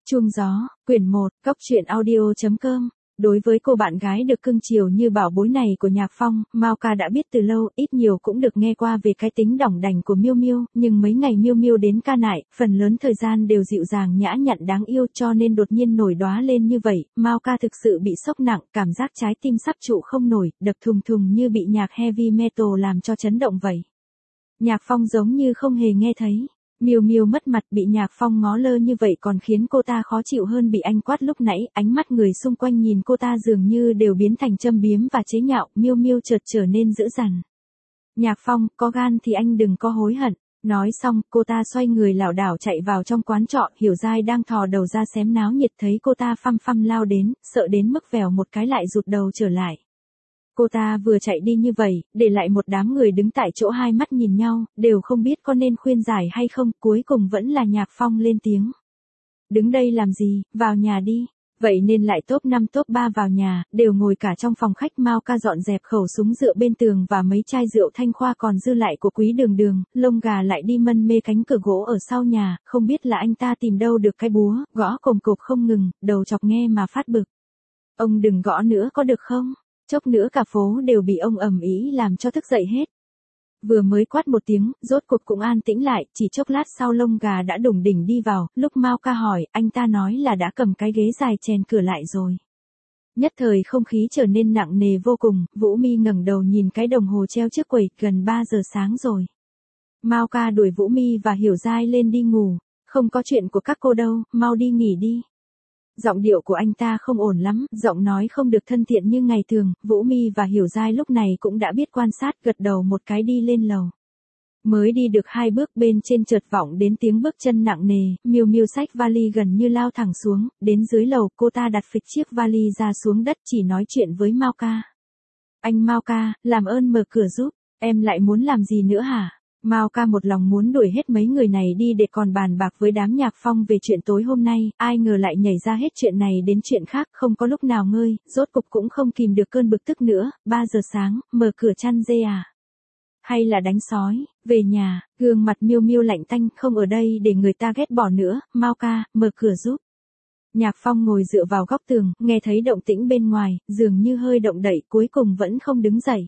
Chuông gió, quyển 1, Cóc truyện audio.com. Đối với cô bạn gái được cưng chiều như bảo bối này của Nhạc Phong, Mao Ca đã biết từ lâu, ít nhiều cũng được nghe qua về cái tính đỏng đảnh của Miêu Miêu, nhưng mấy ngày Miêu Miêu đến ca nại, phần lớn thời gian đều dịu dàng nhã nhặn đáng yêu, cho nên đột nhiên nổi đóa lên như vậy, Mao Ca thực sự bị sốc nặng, cảm giác trái tim sắp trụ không nổi, đập thùng thùng như bị nhạc heavy metal làm cho chấn động vậy. Nhạc Phong giống như không hề nghe thấy. Miêu Miêu mất mặt bị Nhạc Phong ngó lơ như vậy còn khiến cô ta khó chịu hơn bị anh quát lúc nãy, ánh mắt người xung quanh nhìn cô ta dường như đều biến thành châm biếm và chế nhạo, Miêu Miêu chợt trở nên dữ dằn. Nhạc Phong, có gan thì anh đừng có hối hận. Nói xong, cô ta xoay người lảo đảo chạy vào trong quán trọ, Hiểu Giai đang thò đầu ra xém náo nhiệt thấy cô ta phăm phăm lao đến, sợ đến mức vèo một cái lại rụt đầu trở lại. Cô ta vừa chạy đi như vậy, để lại một đám người đứng tại chỗ hai mắt nhìn nhau, đều không biết có nên khuyên giải hay không, cuối cùng vẫn là Nhạc Phong lên tiếng. Đứng đây làm gì, vào nhà đi. Vậy nên lại top 5 top 3 vào nhà, đều ngồi cả trong phòng khách. Mao Ca dọn dẹp khẩu súng dựa bên tường và mấy chai rượu Thanh Khoa còn dư lại của Quý Đường Đường, Lông Gà lại đi mân mê cánh cửa gỗ ở sau nhà, không biết là anh ta tìm đâu được cái búa, gõ cồm cộp không ngừng, đầu chọc nghe mà phát bực. Ông đừng gõ nữa có được không? Chốc nữa cả phố đều bị ông ầm ĩ làm cho thức dậy hết. Vừa mới quát một tiếng, rốt cuộc cũng an tĩnh lại, chỉ chốc lát sau Lông Gà đã đủng đỉnh đi vào, lúc Mao Ca hỏi, anh ta nói là đã cầm cái ghế dài chèn cửa lại rồi. Nhất thời không khí trở nên nặng nề vô cùng, Vũ Mi ngẩng đầu nhìn cái đồng hồ treo trước quầy, gần 3 giờ sáng rồi. Mao Ca đuổi Vũ Mi và Hiểu Giai lên đi ngủ, không có chuyện của các cô đâu, mau đi nghỉ đi. Giọng điệu của anh ta không ổn lắm, giọng nói không được thân thiện như ngày thường, Vũ Mi và Hiểu Giai lúc này cũng đã biết quan sát, gật đầu một cái đi lên lầu. Mới đi được 2 bước bên trên chợt vọng đến tiếng bước chân nặng nề, Miêu Miêu xách vali gần như lao thẳng xuống, đến dưới lầu cô ta đặt phịch chiếc vali ra xuống đất chỉ nói chuyện với Mao Ca. Anh Mao Ca, làm ơn mở cửa giúp, em lại muốn làm gì nữa hả? Mao Ca một lòng muốn đuổi hết mấy người này đi để còn bàn bạc với đám Nhạc Phong về chuyện tối hôm nay, ai ngờ lại nhảy ra hết chuyện này đến chuyện khác, không có lúc nào ngơi, rốt cục cũng không kìm được cơn bực tức nữa. 3 giờ sáng, mở cửa chăn dê à? Hay là đánh sói? Về nhà, gương mặt Miêu Miêu lạnh tanh, không ở đây để người ta ghét bỏ nữa. Mao Ca, mở cửa giúp. Nhạc Phong ngồi dựa vào góc tường, nghe thấy động tĩnh bên ngoài, dường như hơi động đậy, cuối cùng vẫn không đứng dậy.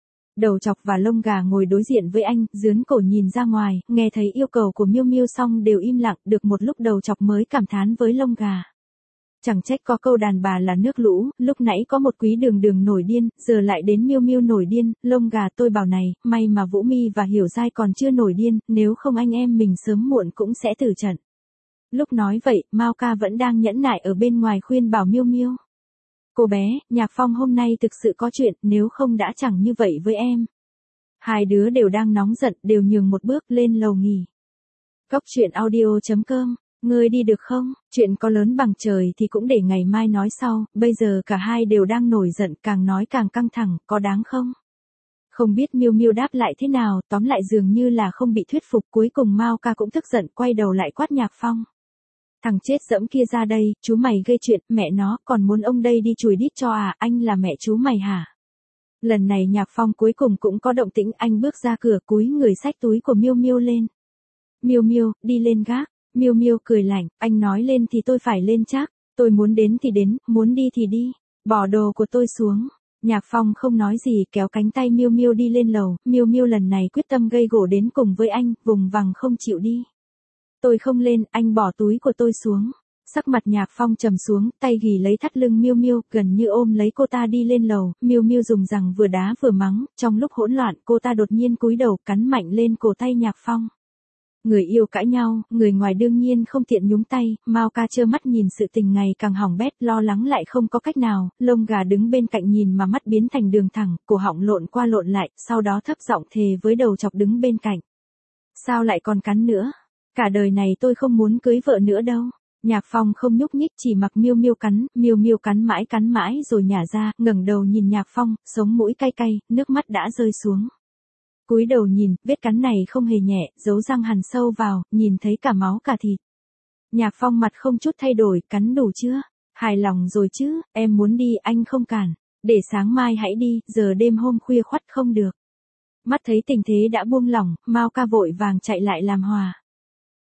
Đầu chọc và Lông Gà ngồi đối diện với anh, dướn cổ nhìn ra ngoài, nghe thấy yêu cầu của Miêu Miêu xong đều im lặng, được một lúc đầu chọc mới cảm thán với Lông Gà. Chẳng trách có câu đàn bà là nước lũ, lúc nãy có một Quý Đường Đường nổi điên, giờ lại đến Miêu Miêu nổi điên. Lông Gà, tôi bảo này, may mà Vũ Mi và Hiểu Giai còn chưa nổi điên, nếu không anh em mình sớm muộn cũng sẽ tử trận. Lúc nói vậy, Mao Ca vẫn đang nhẫn nại ở bên ngoài khuyên bảo Miêu Miêu. Cô bé, Nhạc Phong hôm nay thực sự có chuyện, nếu không đã chẳng như vậy với em. Hai đứa đều đang nóng giận, đều nhường một bước lên lầu nghỉ. Cóc truyện audio.com, ngươi đi được không? Chuyện có lớn bằng trời thì cũng để ngày mai nói sau, bây giờ cả hai đều đang nổi giận, càng nói càng căng thẳng, có đáng không? Không biết Miêu Miêu đáp lại thế nào, tóm lại dường như là không bị thuyết phục, cuối cùng Mao Ca cũng tức giận, quay đầu lại quát Nhạc Phong. Thằng chết dẫm kia ra đây, chú mày gây chuyện, mẹ nó, còn muốn ông đây đi chùi đít cho à, anh là mẹ chú mày hả? Lần này Nhạc Phong cuối cùng cũng có động tĩnh, anh bước ra cửa cúi người xách túi của Miêu Miêu lên. Miêu Miêu, đi lên gác. Miêu Miêu cười lạnh, anh nói lên thì tôi phải lên chắc, tôi muốn đến thì đến, muốn đi thì đi, bỏ đồ của tôi xuống. Nhạc Phong không nói gì, kéo cánh tay Miêu Miêu đi lên lầu, Miêu Miêu lần này quyết tâm gây gổ đến cùng với anh, vùng vằng không chịu đi. Tôi không lên, anh bỏ túi của tôi xuống. Sắc mặt Nhạc Phong trầm xuống, tay ghì lấy thắt lưng Miêu Miêu, gần như ôm lấy cô ta đi lên lầu. Miêu Miêu dùng rằng vừa đá vừa mắng, trong lúc hỗn loạn, cô ta đột nhiên cúi đầu, cắn mạnh lên cổ tay Nhạc Phong. Người yêu cãi nhau, người ngoài đương nhiên không tiện nhúng tay. Mao Ca trơ mắt nhìn sự tình ngày càng hỏng bét, lo lắng lại không có cách nào. Lông Gà đứng bên cạnh nhìn mà mắt biến thành đường thẳng, cổ họng lộn qua lộn lại, sau đó thấp giọng thề với đầu chọc đứng bên cạnh. Sao lại còn cắn nữa? Cả đời này tôi không muốn cưới vợ nữa đâu. Nhạc Phong không nhúc nhích, chỉ mặc Miêu Miêu cắn mãi rồi nhả ra, ngẩng đầu nhìn Nhạc Phong, sống mũi cay cay, nước mắt đã rơi xuống. Cúi đầu nhìn, vết cắn này không hề nhẹ, dấu răng hằn sâu vào, nhìn thấy cả máu cả thịt. Nhạc Phong mặt không chút thay đổi, cắn đủ chưa? Hài lòng rồi chứ, em muốn đi anh không cản, để sáng mai hãy đi, giờ đêm hôm khuya khoắt không được. Mắt thấy tình thế đã buông lỏng, Mao Ca vội vàng chạy lại làm hòa.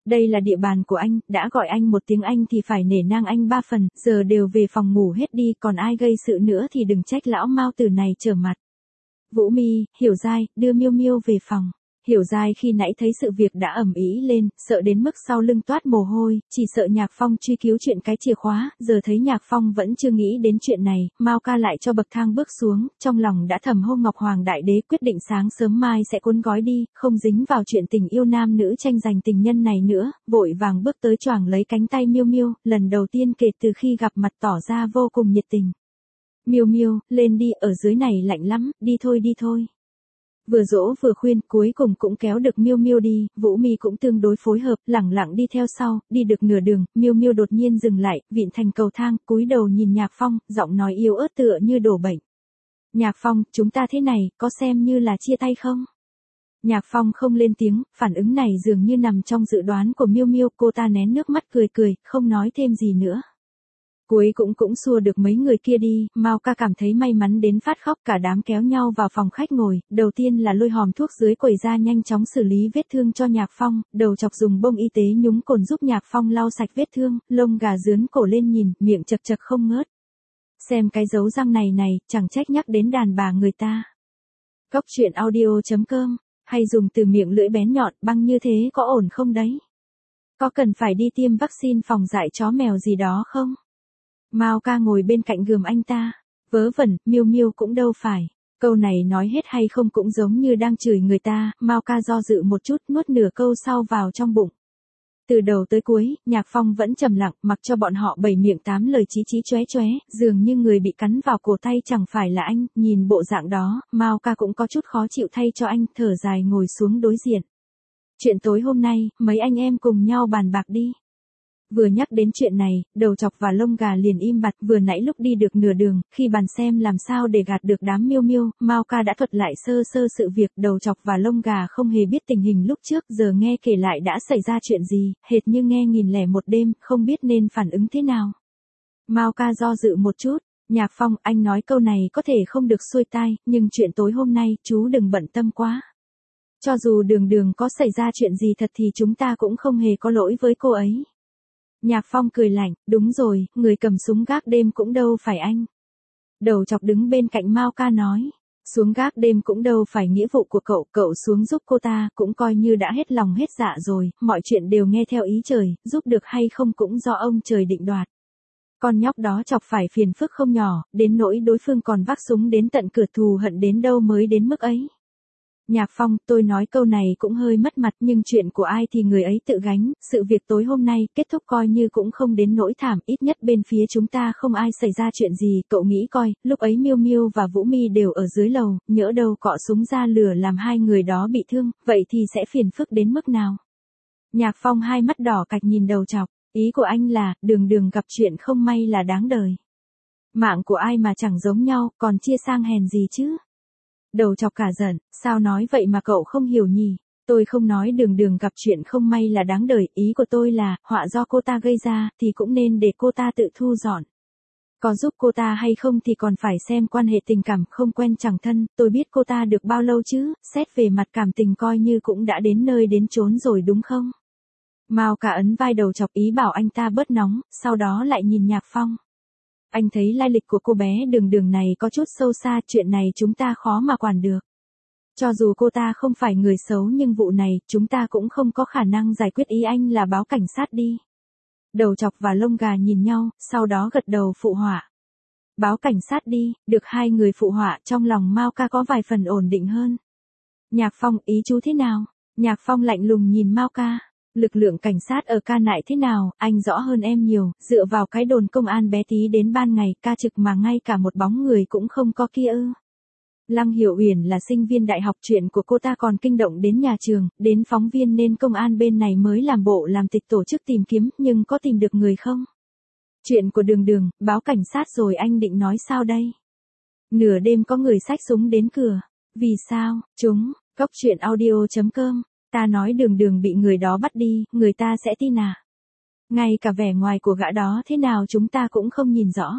Đây là địa bàn của anh, đã gọi anh một tiếng anh thì phải nể nang anh 3 phần, giờ đều về phòng ngủ hết đi, còn ai gây sự nữa thì đừng trách lão Mao Tử này trở mặt. Vũ Mi, Hiểu Giai, đưa Miêu Miêu về phòng. Hiểu Giai khi nãy thấy sự việc đã ầm ĩ lên, sợ đến mức sau lưng toát mồ hôi, chỉ sợ Nhạc Phong truy cứu chuyện cái chìa khóa, giờ thấy Nhạc Phong vẫn chưa nghĩ đến chuyện này, Mao ca lại cho bậc thang bước xuống, trong lòng đã thầm hô Ngọc Hoàng Đại Đế quyết định sáng sớm mai sẽ cuốn gói đi, không dính vào chuyện tình yêu nam nữ tranh giành tình nhân này nữa, vội vàng bước tới choàng lấy cánh tay Miêu Miêu, lần đầu tiên kể từ khi gặp mặt tỏ ra vô cùng nhiệt tình. Miêu Miêu, lên đi, ở dưới này lạnh lắm, đi thôi. Vừa dỗ vừa khuyên, cuối cùng cũng kéo được Miêu Miêu đi, Vũ Mi cũng tương đối phối hợp, lẳng lặng đi theo sau, đi được nửa đường, Miêu Miêu đột nhiên dừng lại, vịn thành cầu thang, cúi đầu nhìn Nhạc Phong, giọng nói yếu ớt tựa như đổ bệnh. Nhạc Phong, chúng ta thế này, có xem như là chia tay không? Nhạc Phong không lên tiếng, phản ứng này dường như nằm trong dự đoán của Miêu Miêu, cô ta nén nước mắt cười, không nói thêm gì nữa. Cuối cũng xua được mấy người kia đi, Mao ca cảm thấy may mắn đến phát khóc, cả đám kéo nhau vào phòng khách ngồi, đầu tiên là lôi hòm thuốc dưới quầy ra nhanh chóng xử lý vết thương cho Nhạc Phong, đầu chọc dùng bông y tế nhúng cồn giúp Nhạc Phong lau sạch vết thương, lông gà dướn cổ lên nhìn, miệng chật không ngớt. Xem cái dấu răng này, chẳng trách nhắc đến đàn bà người ta. Cóc truyện audio.com, hay dùng từ miệng lưỡi bén nhọn, băng như thế có ổn không đấy? Có cần phải đi tiêm vaccine phòng dại chó mèo gì đó không? Mao ca ngồi bên cạnh gườm anh ta. Vớ vẩn, Miêu Miêu cũng đâu phải. Câu này nói hết hay không cũng giống như đang chửi người ta, Mao ca do dự một chút, nuốt nửa câu sau vào trong bụng. Từ đầu tới cuối, Nhạc Phong vẫn trầm lặng, mặc cho bọn họ bảy miệng tám lời chí chóe, dường như người bị cắn vào cổ tay chẳng phải là anh, nhìn bộ dạng đó, Mao ca cũng có chút khó chịu thay cho anh, thở dài ngồi xuống đối diện. Chuyện tối hôm nay, mấy anh em cùng nhau bàn bạc đi. Vừa nhắc đến chuyện này, đầu chọc và lông gà liền im bặt, vừa nãy lúc đi được nửa đường, khi bàn xem làm sao để gạt được đám Miêu Miêu, Mao ca đã thuật lại sơ sự việc, đầu chọc và lông gà không hề biết tình hình lúc trước, giờ nghe kể lại đã xảy ra chuyện gì, hệt như nghe 1001 đêm, không biết nên phản ứng thế nào. Mao ca do dự một chút, Nhạc Phong, anh nói câu này có thể không được xuôi tai, nhưng chuyện tối hôm nay, chú đừng bận tâm quá. Cho dù đường có xảy ra chuyện gì thật thì chúng ta cũng không hề có lỗi với cô ấy. Nhạc Phong cười lạnh, đúng rồi, người cầm súng gác đêm cũng đâu phải anh. Đầu chọc đứng bên cạnh Mao ca nói, xuống gác đêm cũng đâu phải nghĩa vụ của cậu xuống giúp cô ta, cũng coi như đã hết lòng hết dạ rồi, mọi chuyện đều nghe theo ý trời, giúp được hay không cũng do ông trời định đoạt. Con nhóc đó chọc phải phiền phức không nhỏ, đến nỗi đối phương còn vác súng đến tận cửa, thù hận đến đâu mới đến mức ấy. Nhạc Phong, tôi nói câu này cũng hơi mất mặt, nhưng chuyện của ai thì người ấy tự gánh, sự việc tối hôm nay kết thúc coi như cũng không đến nỗi thảm, ít nhất bên phía chúng ta không ai xảy ra chuyện gì, cậu nghĩ coi, lúc ấy Miêu Miêu và Vũ Mi đều ở dưới lầu, nhỡ đâu cọ súng ra lửa làm hai người đó bị thương, vậy thì sẽ phiền phức đến mức nào? Nhạc Phong hai mắt đỏ cạch nhìn đầu chọc, ý của anh là, đường gặp chuyện không may là đáng đời. Mạng của ai mà chẳng giống nhau, còn chia sang hèn gì chứ? Đầu chọc cả giận, sao nói vậy mà cậu không hiểu nhỉ? Tôi không nói đường gặp chuyện không may là đáng đời, ý của tôi là, họa do cô ta gây ra, thì cũng nên để cô ta tự thu dọn. Có giúp cô ta hay không thì còn phải xem quan hệ tình cảm, không quen chẳng thân, tôi biết cô ta được bao lâu chứ, xét về mặt cảm tình coi như cũng đã đến nơi đến chốn rồi đúng không? Mao cả ấn vai đầu chọc, ý bảo anh ta bớt nóng, sau đó lại nhìn Nhạc Phong. Anh thấy lai lịch của cô bé đường này có chút sâu xa, chuyện này chúng ta khó mà quản được. Cho dù cô ta không phải người xấu nhưng vụ này, chúng ta cũng không có khả năng giải quyết, ý anh là báo cảnh sát đi. Đầu chọc và lông gà nhìn nhau, sau đó gật đầu phụ họa. Báo cảnh sát đi, được hai người phụ họa, trong lòng Mao ca có vài phần ổn định hơn. Nhạc Phong, ý chú thế nào? Nhạc Phong lạnh lùng nhìn Mao ca. Lực lượng cảnh sát ở Ca Nại thế nào, anh rõ hơn em nhiều, dựa vào cái đồn công an bé tí đến ban ngày, ca trực mà ngay cả một bóng người cũng không có kia ư. Lăng Hiểu Uyển là sinh viên đại học, chuyện của cô ta còn kinh động đến nhà trường, đến phóng viên nên công an bên này mới làm bộ làm tịch tổ chức tìm kiếm, nhưng có tìm được người không? Chuyện của đường, báo cảnh sát rồi, anh định nói sao đây? Nửa đêm có người xách súng đến cửa. Vì sao? Cóc truyện audio.com. Ta nói đường bị người đó bắt đi, người ta sẽ tin à? Ngay cả vẻ ngoài của gã đó thế nào chúng ta cũng không nhìn rõ.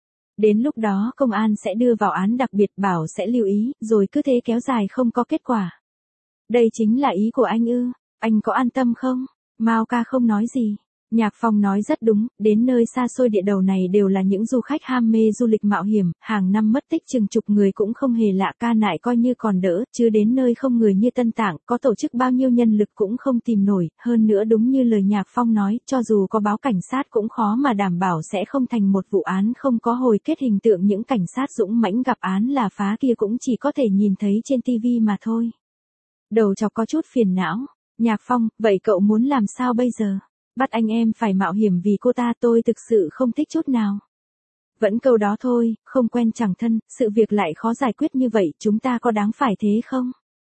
Đến lúc đó công an sẽ đưa vào án đặc biệt, bảo sẽ lưu ý, rồi cứ thế kéo dài không có kết quả. Đây chính là ý của anh ư? Anh có an tâm không? Mao ca không nói gì. Nhạc Phong nói rất đúng, đến nơi xa xôi địa đầu này đều là những du khách ham mê du lịch mạo hiểm, hàng năm mất tích chừng chục người cũng không hề lạ, ca nại coi như còn đỡ, chứ đến nơi không người như Tân Tạng, có tổ chức bao nhiêu nhân lực cũng không tìm nổi, hơn nữa đúng như lời Nhạc Phong nói, cho dù có báo cảnh sát cũng khó mà đảm bảo sẽ không thành một vụ án không có hồi kết, hình tượng những cảnh sát dũng mãnh gặp án là phá kia cũng chỉ có thể nhìn thấy trên tivi mà thôi. Đầu chọc có chút phiền não. Nhạc Phong, vậy cậu muốn làm sao bây giờ? Bắt anh em phải mạo hiểm vì cô ta, tôi thực sự không thích chút nào. Vẫn câu đó thôi, không quen chẳng thân, sự việc lại khó giải quyết như vậy, chúng ta có đáng phải thế không?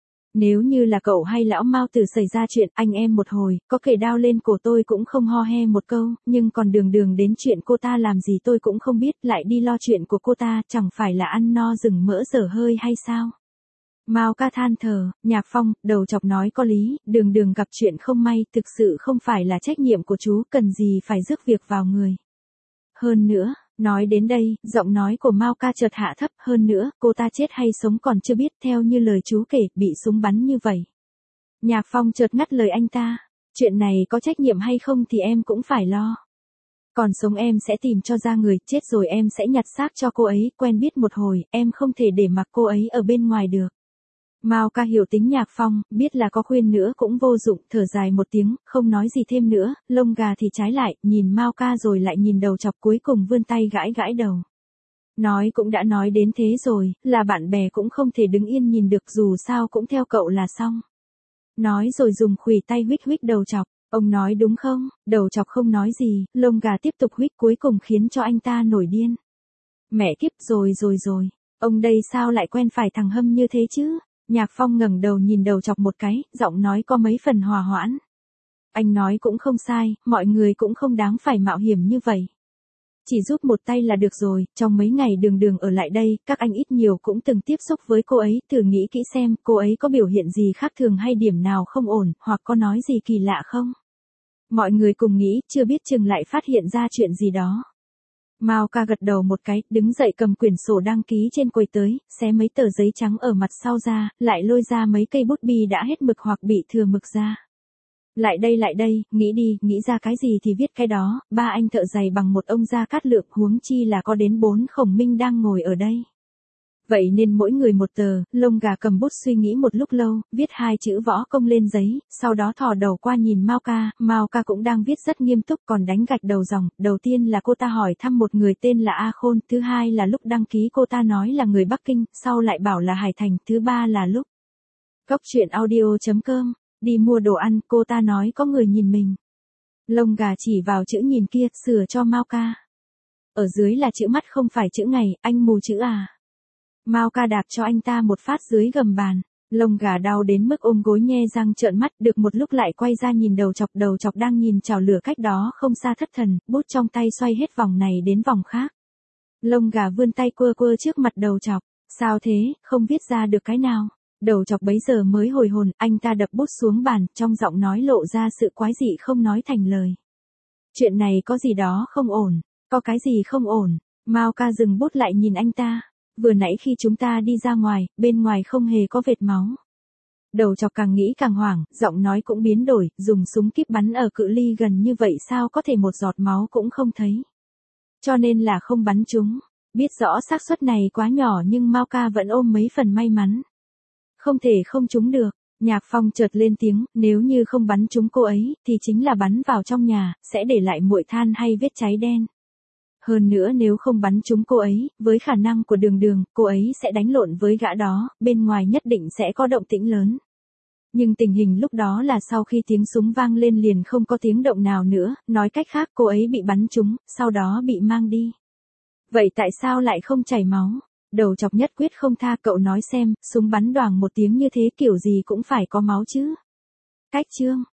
Nếu như là cậu hay lão Mao Tử xảy ra chuyện, anh em một hồi, có kể đao lên cổ tôi cũng không ho he một câu, nhưng còn đường đường đến chuyện cô ta làm gì tôi cũng không biết, lại đi lo chuyện của cô ta, chẳng phải là ăn no rừng mỡ dở hơi hay sao? Mao ca than thở, Nhạc Phong, đầu chọc nói có lý, đường đường gặp chuyện không may, thực sự không phải là trách nhiệm của chú, cần gì phải rước việc vào người. Hơn nữa, nói đến đây, giọng nói của Mao ca chợt hạ thấp, hơn nữa, cô ta chết hay sống còn chưa biết, theo như lời chú kể, bị súng bắn như vậy. Nhạc Phong chợt ngắt lời anh ta, chuyện này có trách nhiệm hay không thì em cũng phải lo. Còn sống em sẽ tìm cho ra người, chết rồi em sẽ nhặt xác cho cô ấy, quen biết một hồi, em không thể để mặc cô ấy ở bên ngoài được. Mao ca hiểu tính Nhạc Phong, biết là có khuyên nữa cũng vô dụng, thở dài một tiếng, không nói gì thêm nữa, lông gà thì trái lại, nhìn Mao ca rồi lại nhìn đầu chọc, cuối cùng vươn tay gãi gãi đầu. Nói cũng đã nói đến thế rồi, là bạn bè cũng không thể đứng yên nhìn được, dù sao cũng theo cậu là xong. Nói rồi dùng khuỷu tay huých huých đầu chọc, ông nói đúng không? Đầu chọc không nói gì, lông gà tiếp tục huých, cuối cùng khiến cho anh ta nổi điên. Mẹ kiếp, rồi, ông đây sao lại quen phải thằng Hâm như thế chứ? Nhạc Phong ngẩng đầu nhìn đầu chọc một cái, giọng nói có mấy phần hòa hoãn. Anh nói cũng không sai, mọi người cũng không đáng phải mạo hiểm như vậy. Chỉ giúp một tay là được rồi, trong mấy ngày đường đường ở lại đây, các anh ít nhiều cũng từng tiếp xúc với cô ấy, thử nghĩ kỹ xem cô ấy có biểu hiện gì khác thường hay điểm nào không ổn, hoặc có nói gì kỳ lạ không. Mọi người cùng nghĩ, chưa biết chừng lại phát hiện ra chuyện gì đó. Mao ca gật đầu một cái, đứng dậy cầm quyển sổ đăng ký trên quầy tới, xé mấy tờ giấy trắng ở mặt sau ra, lại lôi ra mấy cây bút bi đã hết mực hoặc bị thừa mực ra. Lại đây, nghĩ đi, nghĩ ra cái gì thì viết cái đó, ba anh thợ giày bằng một ông Gia Cát Lượng, huống chi là có đến 4 khổng minh đang ngồi ở đây. Vậy nên mỗi người một tờ, lông gà cầm bút suy nghĩ một lúc lâu, viết 2 chữ võ công lên giấy, sau đó thò đầu qua nhìn Mao ca cũng đang viết rất nghiêm túc, còn đánh gạch đầu dòng, đầu tiên là cô ta hỏi thăm một người tên là A Khôn, thứ hai là lúc đăng ký cô ta nói là người Bắc Kinh, sau lại bảo là Hải Thành, thứ ba là lúc Cốc truyện audio.com, đi mua đồ ăn, cô ta nói có người nhìn mình. Lông gà chỉ vào chữ nhìn kia, sửa cho Mao ca. Ở dưới là chữ mắt không phải chữ ngày, anh mù chữ à. Mao ca đạp cho anh ta một phát dưới gầm bàn, lông gà đau đến mức ôm gối nhe răng trợn mắt, được một lúc lại quay ra nhìn đầu chọc đang nhìn chảo lửa cách đó không xa thất thần, bút trong tay xoay hết vòng này đến vòng khác. Lông gà vươn tay quơ trước mặt đầu chọc, sao thế, không viết ra được cái nào. Đầu chọc bấy giờ mới hồi hồn, anh ta đập bút xuống bàn, trong giọng nói lộ ra sự quái dị không nói thành lời. Chuyện này có gì đó không ổn, có cái gì không ổn. Mao ca dừng bút lại nhìn anh ta. Vừa nãy khi chúng ta đi ra ngoài, bên ngoài không hề có vệt máu. Đầu chọc càng nghĩ càng hoảng, giọng nói cũng biến đổi, dùng súng kíp bắn ở cự ly gần như vậy sao có thể một giọt máu cũng không thấy. Cho nên là không bắn chúng. Biết rõ xác suất này quá nhỏ nhưng Mao ca vẫn ôm mấy phần may mắn. Không thể không trúng được. Nhạc Phong chợt lên tiếng, nếu như không bắn trúng cô ấy, thì chính là bắn vào trong nhà, sẽ để lại muội than hay vết cháy đen. Hơn nữa nếu không bắn trúng cô ấy, với khả năng của đường đường, cô ấy sẽ đánh lộn với gã đó, bên ngoài nhất định sẽ có động tĩnh lớn. Nhưng tình hình lúc đó là sau khi tiếng súng vang lên liền không có tiếng động nào nữa, nói cách khác cô ấy bị bắn trúng, sau đó bị mang đi. Vậy tại sao lại không chảy máu? Đầu chọc nhất quyết không tha, cậu nói xem, súng bắn đoàng một tiếng như thế kiểu gì cũng phải có máu chứ. Cách chương